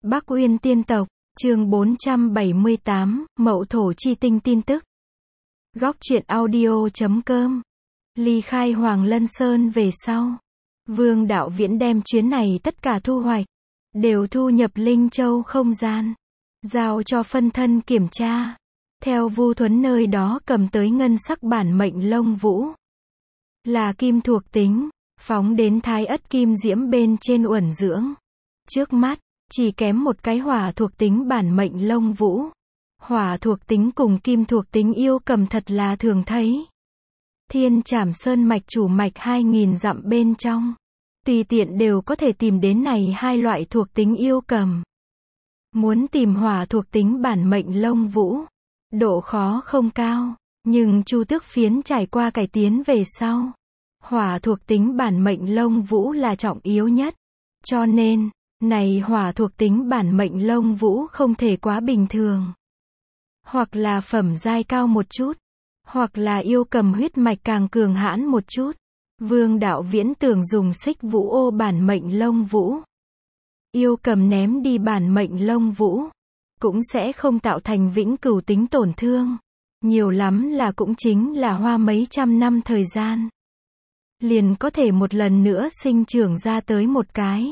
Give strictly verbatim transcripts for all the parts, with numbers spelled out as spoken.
Bắc Uyên tiên tộc, chương bốn trăm bảy mươi tám, Mậu Thổ chi tinh tin tức. Góc truyện audio chấm com. Ly khai Hoàng Lân Sơn về sau, Vương Đạo Viễn đem chuyến này tất cả thu hoạch đều thu nhập Linh Châu không gian, giao cho phân thân kiểm tra. Theo Vu Thuấn nơi đó cầm tới ngân sắc bản mệnh lông vũ, là kim thuộc tính, phóng đến Thái Ất kim diễm bên trên uẩn dưỡng. Trước mắt chỉ kém một cái hỏa thuộc tính bản mệnh lông vũ. Hỏa thuộc tính cùng kim thuộc tính yêu cầm thật là thường thấy. Thiên Trảm Sơn mạch chủ mạch hai nghìn dặm bên trong, tùy tiện đều có thể tìm đến này hai loại thuộc tính yêu cầm. Muốn tìm hỏa thuộc tính bản mệnh lông vũ, độ khó không cao, nhưng Chu Tước phiến trải qua cải tiến về sau, hỏa thuộc tính bản mệnh lông vũ là trọng yếu nhất. Cho nên, này hỏa thuộc tính bản mệnh lông vũ không thể quá bình thường. Hoặc là phẩm giai cao một chút, hoặc là yêu cầm huyết mạch càng cường hãn một chút. Vương Đạo Viễn tưởng dùng xích vũ ô bản mệnh lông vũ. Yêu cầm ném đi bản mệnh lông vũ, cũng sẽ không tạo thành vĩnh cửu tính tổn thương. Nhiều lắm là cũng chính là hoa mấy trăm năm thời gian, liền có thể một lần nữa sinh trưởng ra tới một cái.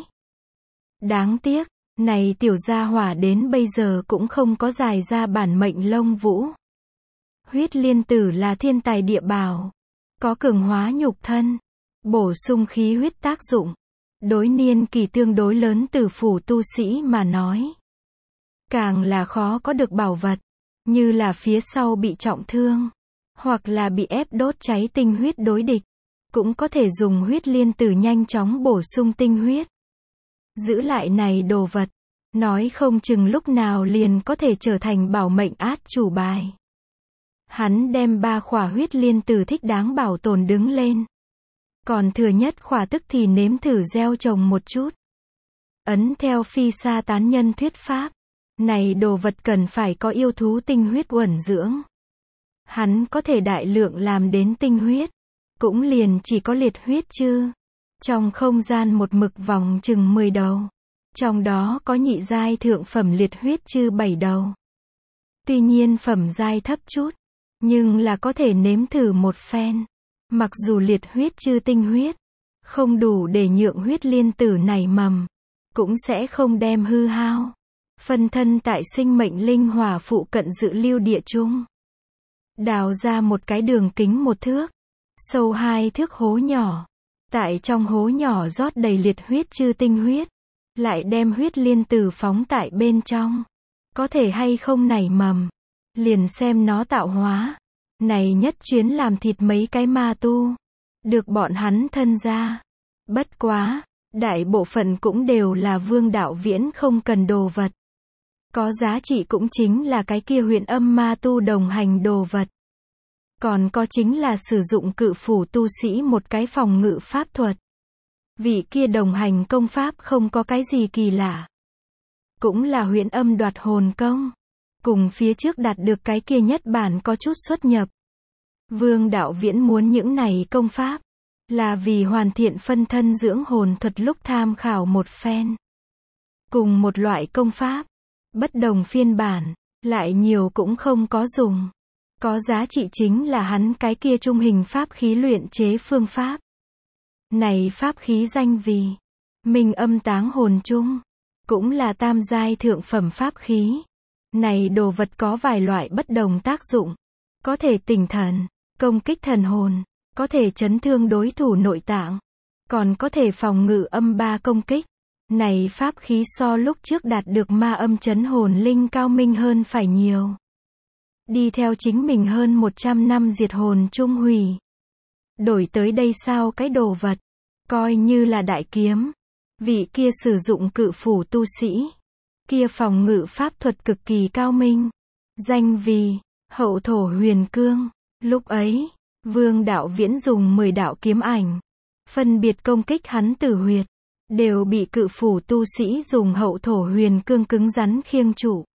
Đáng tiếc, này tiểu gia hỏa đến bây giờ cũng không có dài ra bản mệnh lông vũ. Huyết liên tử là thiên tài địa bảo, có cường hóa nhục thân, bổ sung khí huyết tác dụng. Đối niên kỳ tương đối lớn tử phủ tu sĩ mà nói, càng là khó có được bảo vật, như là phía sau bị trọng thương, hoặc là bị ép đốt cháy tinh huyết đối địch, cũng có thể dùng huyết liên tử nhanh chóng bổ sung tinh huyết. Giữ lại này đồ vật, nói không chừng lúc nào liền có thể trở thành bảo mệnh át chủ bài. Hắn đem ba khỏa huyết liên tử thích đáng bảo tồn đứng lên. Còn thừa nhất khỏa tức thì nếm thử gieo trồng một chút. Ấn theo phi sa tán nhân thuyết pháp, này đồ vật cần phải có yêu thú tinh huyết uẩn dưỡng. Hắn có thể đại lượng làm đến tinh huyết, cũng liền chỉ có liệt huyết chư. Trong không gian một mực vòng chừng mười đầu, trong đó có nhị giai thượng phẩm liệt huyết chư bảy đầu. Tuy nhiên phẩm giai thấp chút, nhưng là có thể nếm thử một phen. Mặc dù liệt huyết chư tinh huyết không đủ để nhượng huyết liên tử này mầm, cũng sẽ không đem hư hao. Phân thân tại sinh mệnh linh hỏa phụ cận dự lưu địa trung, đào ra một cái đường kính một thước, sâu hai thước hố nhỏ. Tại trong hố nhỏ rót đầy liệt huyết chư tinh huyết, lại đem huyết liên tử phóng tại bên trong. Có thể hay không nảy mầm, liền xem nó tạo hóa. Này nhất chuyến làm thịt mấy cái ma tu, được bọn hắn thân ra. Bất quá, đại bộ phận cũng đều là Vương Đạo Viễn không cần đồ vật. Có giá trị cũng chính là cái kia huyện âm ma tu đồng hành đồ vật. Còn có chính là sử dụng cự phủ tu sĩ một cái phòng ngự pháp thuật. Vị kia đồng hành công pháp không có cái gì kỳ lạ, cũng là huyễn âm đoạt hồn công, cùng phía trước đạt được cái kia nhất bản có chút xuất nhập. Vương Đạo Viễn muốn những này công pháp, là vì hoàn thiện phân thân dưỡng hồn thuật lúc tham khảo một phen. Cùng một loại công pháp, bất đồng phiên bản, lại nhiều cũng không có dùng. Có giá trị chính là hắn cái kia trung hình pháp khí luyện chế phương pháp. Này pháp khí danh vì Minh Âm Táng Hồn Trung, cũng là tam giai thượng phẩm pháp khí. Này đồ vật có vài loại bất đồng tác dụng, có thể tỉnh thần, công kích thần hồn, có thể chấn thương đối thủ nội tạng, còn có thể phòng ngự âm ba công kích. Này pháp khí so lúc trước đạt được ma âm chấn hồn linh cao minh hơn phải nhiều. Đi theo chính mình hơn một trăm năm diệt hồn trung hủy. Đổi tới đây sao cái đồ vật, coi như là đại kiếm. Vị kia sử dụng cự phủ tu sĩ, kia phòng ngự pháp thuật cực kỳ cao minh, danh vì Hậu Thổ Huyền Cương. Lúc ấy, Vương Đạo Viễn dùng mười đạo kiếm ảnh, phân biệt công kích hắn tử huyệt, đều bị cự phủ tu sĩ dùng Hậu Thổ Huyền Cương cứng rắn khiêng trụ.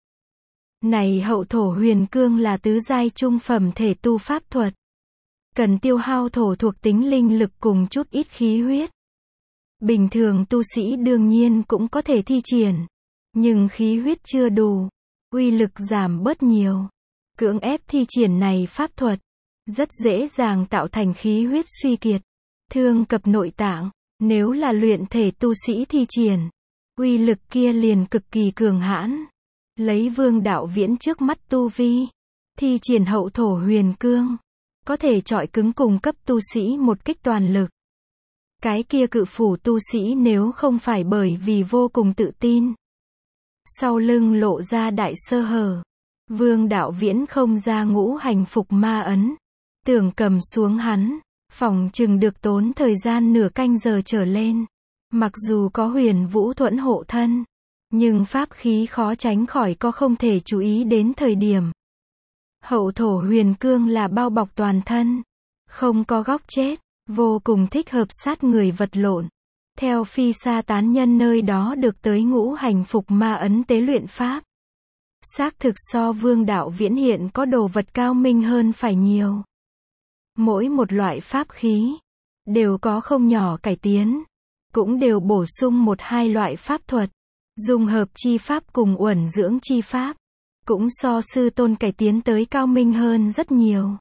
Này Hậu Thổ Huyền Cương là tứ giai trung phẩm thể tu pháp thuật, cần tiêu hao thổ thuộc tính linh lực cùng chút ít khí huyết. Bình thường tu sĩ đương nhiên cũng có thể thi triển, Nhưng khí huyết chưa đủ, uy lực giảm bớt nhiều. Cưỡng ép thi triển này pháp thuật, rất dễ dàng tạo thành khí huyết suy kiệt, thương cập nội tạng. Nếu là luyện thể tu sĩ thi triển, uy lực kia liền cực kỳ cường hãn. Lấy Vương Đạo Viễn trước mắt tu vi, thi triển hậu thổ huyền cương, có thể chọi cứng cùng cấp tu sĩ một kích toàn lực. Cái kia cự phủ tu sĩ nếu không phải bởi vì vô cùng tự tin, sau lưng lộ ra đại sơ hở, Vương Đạo Viễn không ra ngũ hành phục ma ấn, tưởng cầm xuống hắn, phỏng chừng được tốn thời gian nửa canh giờ trở lên. Mặc dù có huyền vũ thuẫn hộ thân, nhưng pháp khí khó tránh khỏi có không thể chú ý đến thời điểm. Hậu thổ huyền cương là bao bọc toàn thân, không có góc chết, vô cùng thích hợp sát người vật lộn. Theo phi sa tán nhân nơi đó được tới ngũ hành phục ma ấn tế luyện pháp, xác thực so Vương Đạo Viễn hiện có đồ vật cao minh hơn phải nhiều. Mỗi một loại pháp khí đều có không nhỏ cải tiến, cũng đều bổ sung một hai loại pháp thuật, dung hợp chi pháp cùng uẩn dưỡng chi pháp, cũng so sư tôn cải tiến tới cao minh hơn rất nhiều.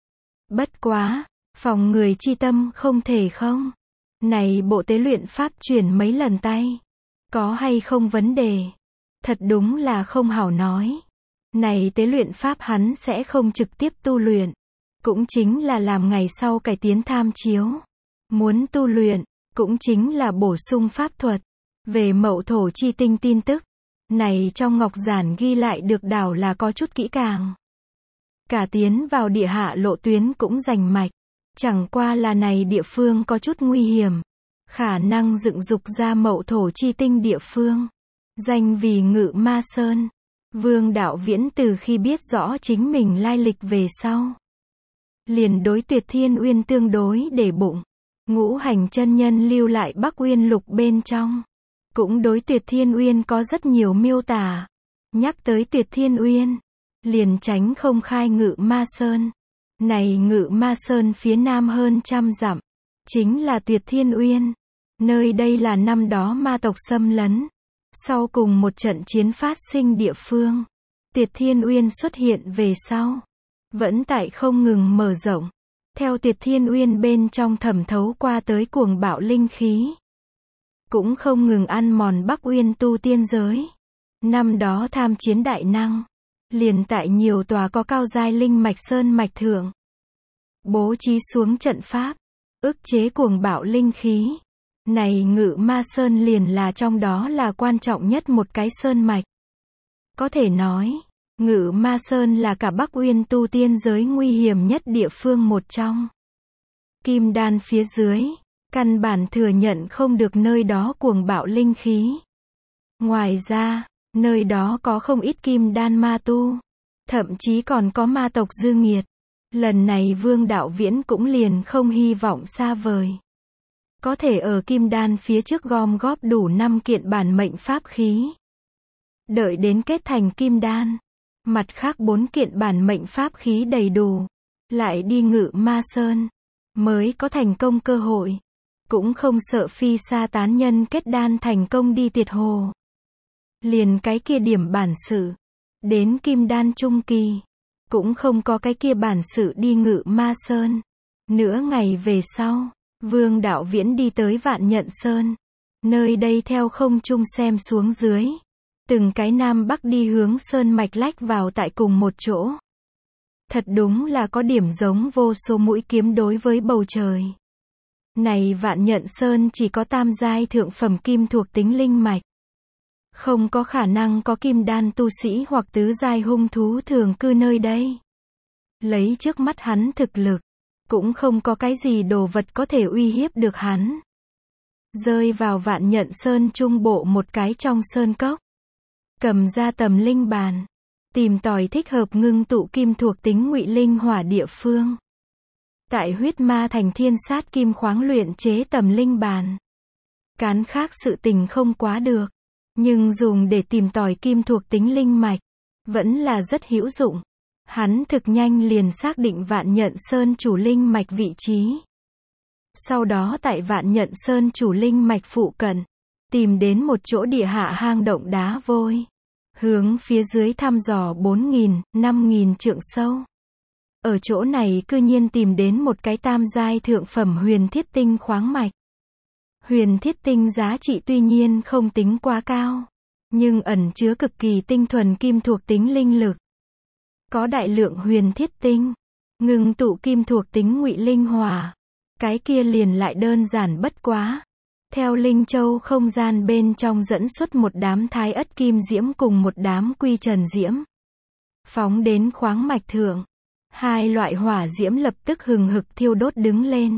Bất quá, phòng người chi tâm không thể không. Này bộ tế luyện pháp chuyển mấy lần tay, có hay không vấn đề? Thật đúng là không hảo nói. Này tế luyện pháp hắn sẽ không trực tiếp tu luyện, cũng chính là làm ngày sau cải tiến tham chiếu. Muốn tu luyện, cũng chính là bổ sung pháp thuật. Về mậu thổ chi tinh tin tức, này trong ngọc giản ghi lại được đảo là có chút kỹ càng. Cả tiến vào địa hạ lộ tuyến cũng rành mạch, chẳng qua là này địa phương có chút nguy hiểm, khả năng dựng dục ra mậu thổ chi tinh địa phương, danh vì Ngự Ma Sơn. Vương Đạo Viễn từ khi biết rõ chính mình lai lịch về sau, liền đối Tuyệt Thiên Uyên tương đối để bụng. Ngũ hành chân nhân lưu lại Bắc Uyên Lục bên trong, cũng đối Tuyệt Thiên Uyên có rất nhiều miêu tả. Nhắc tới Tuyệt Thiên Uyên, liền tránh không khai Ngự Ma Sơn. Này Ngự Ma Sơn phía nam hơn trăm dặm, chính là Tuyệt Thiên Uyên. Nơi đây là năm đó ma tộc xâm lấn, sau cùng một trận chiến phát sinh địa phương. Tuyệt Thiên Uyên xuất hiện về sau, vẫn tại không ngừng mở rộng. Theo Tuyệt Thiên Uyên bên trong thẩm thấu qua tới cuồng bạo linh khí, cũng không ngừng ăn mòn Bắc Uyên tu tiên giới. Năm đó tham chiến đại năng, liền tại nhiều tòa có cao giai linh mạch sơn mạch thượng, bố trí xuống trận pháp, ức chế cuồng bạo linh khí. Này Ngự Ma Sơn liền là trong đó là quan trọng nhất một cái sơn mạch. Có thể nói, Ngự Ma Sơn là cả Bắc Uyên tu tiên giới nguy hiểm nhất địa phương một trong. Kim đan phía dưới, căn bản thừa nhận không được nơi đó cuồng bạo linh khí. Ngoài ra, nơi đó có không ít kim đan ma tu, thậm chí còn có ma tộc dư nghiệt. Lần này Vương Đạo Viễn cũng liền không hy vọng xa vời, có thể ở kim đan phía trước gom góp đủ năm kiện bản mệnh pháp khí. Đợi đến kết thành kim đan, mặt khác bốn kiện bản mệnh pháp khí đầy đủ, lại đi Ngự Ma Sơn, mới có thành công cơ hội. Cũng không sợ phi sa tán nhân kết đan thành công đi Tiệt Hồ. Liền cái kia điểm bản sự, đến kim đan trung kỳ, cũng không có cái kia bản sự đi Ngự Ma Sơn. Nửa ngày về sau, Vương Đạo Viễn đi tới Vạn Nhận Sơn. Nơi đây theo không trung xem xuống dưới, từng cái nam bắc đi hướng sơn mạch lách vào tại cùng một chỗ. Thật đúng là có điểm giống vô số mũi kiếm đối với bầu trời. Này Vạn Nhận Sơn chỉ có tam giai thượng phẩm kim thuộc tính linh mạch, không có khả năng có kim đan tu sĩ hoặc tứ giai hung thú thường cư nơi đây. Lấy trước mắt hắn thực lực, cũng không có cái gì đồ vật có thể uy hiếp được hắn. Rơi vào Vạn Nhận Sơn trung bộ một cái trong sơn cốc, cầm ra tầm linh bàn, tìm tòi thích hợp ngưng tụ kim thuộc tính ngụy linh hỏa địa phương. Tại huyết ma thành thiên sát kim khoáng luyện chế tầm linh bàn. Cán khác sự tình không quá được, nhưng dùng để tìm tòi kim thuộc tính linh mạch, vẫn là rất hữu dụng. Hắn thực nhanh liền xác định Vạn Nhận Sơn chủ linh mạch vị trí. Sau đó tại Vạn Nhận Sơn chủ linh mạch phụ cận, tìm đến một chỗ địa hạ hang động đá vôi. Hướng phía dưới thăm dò bốn nghìn, năm nghìn trượng sâu. Ở chỗ này cư nhiên tìm đến một cái tam giai thượng phẩm huyền thiết tinh khoáng mạch. Huyền thiết tinh giá trị tuy nhiên không tính quá cao, nhưng ẩn chứa cực kỳ tinh thuần kim thuộc tính linh lực. Có đại lượng huyền thiết tinh, ngưng tụ kim thuộc tính ngụy linh hỏa. Cái kia liền lại đơn giản bất quá. Theo linh châu không gian bên trong dẫn xuất một đám thái ất kim diễm cùng một đám quy trần diễm. Phóng đến khoáng mạch thượng. Hai loại hỏa diễm lập tức hừng hực thiêu đốt đứng lên.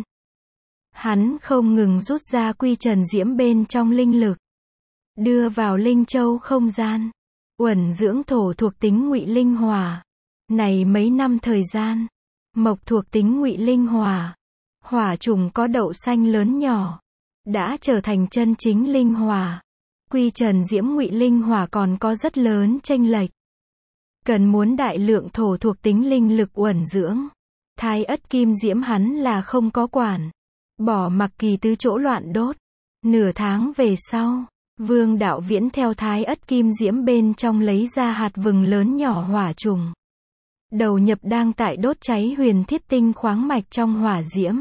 Hắn không ngừng rút ra quy trần diễm bên trong linh lực. Đưa vào linh châu không gian. Uẩn dưỡng thổ thuộc tính ngụy linh hỏa. Này mấy năm thời gian. Mộc thuộc tính ngụy linh hỏa. Hỏa trùng có đậu xanh lớn nhỏ. Đã trở thành chân chính linh hỏa. Quy trần diễm ngụy linh hỏa còn có rất lớn chênh lệch. Cần muốn đại lượng thổ thuộc tính linh lực uẩn dưỡng. Thái ất kim diễm hắn là không có quản. Bỏ mặc kỳ tứ chỗ loạn đốt. Nửa tháng về sau, Vương Đạo Viễn theo thái ất kim diễm bên trong lấy ra hạt vừng lớn nhỏ hỏa trùng. Đầu nhập đang tại đốt cháy huyền thiết tinh khoáng mạch trong hỏa diễm.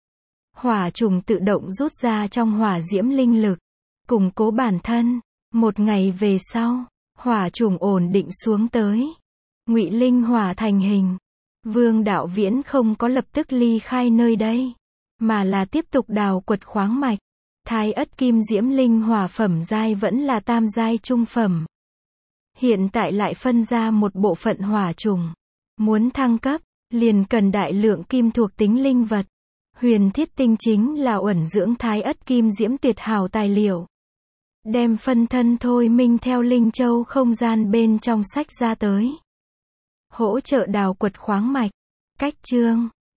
Hỏa trùng tự động rút ra trong hỏa diễm linh lực, củng cố bản thân. Một ngày về sau, hỏa trùng ổn định xuống tới. Ngụy linh hỏa thành hình. Vương Đạo Viễn không có lập tức ly khai nơi đây, mà là tiếp tục đào quật khoáng mạch. Thái ất kim diễm linh hỏa phẩm giai vẫn là tam giai trung phẩm. Hiện tại lại phân ra một bộ phận hỏa trùng. Muốn thăng cấp, liền cần đại lượng kim thuộc tính linh vật. Huyền thiết tinh chính là uẩn dưỡng thái ất kim diễm tuyệt hảo tài liệu. Đem phân thân thôi minh theo linh châu không gian bên trong sách ra tới. Hỗ trợ đào quật khoáng mạch. Cách chương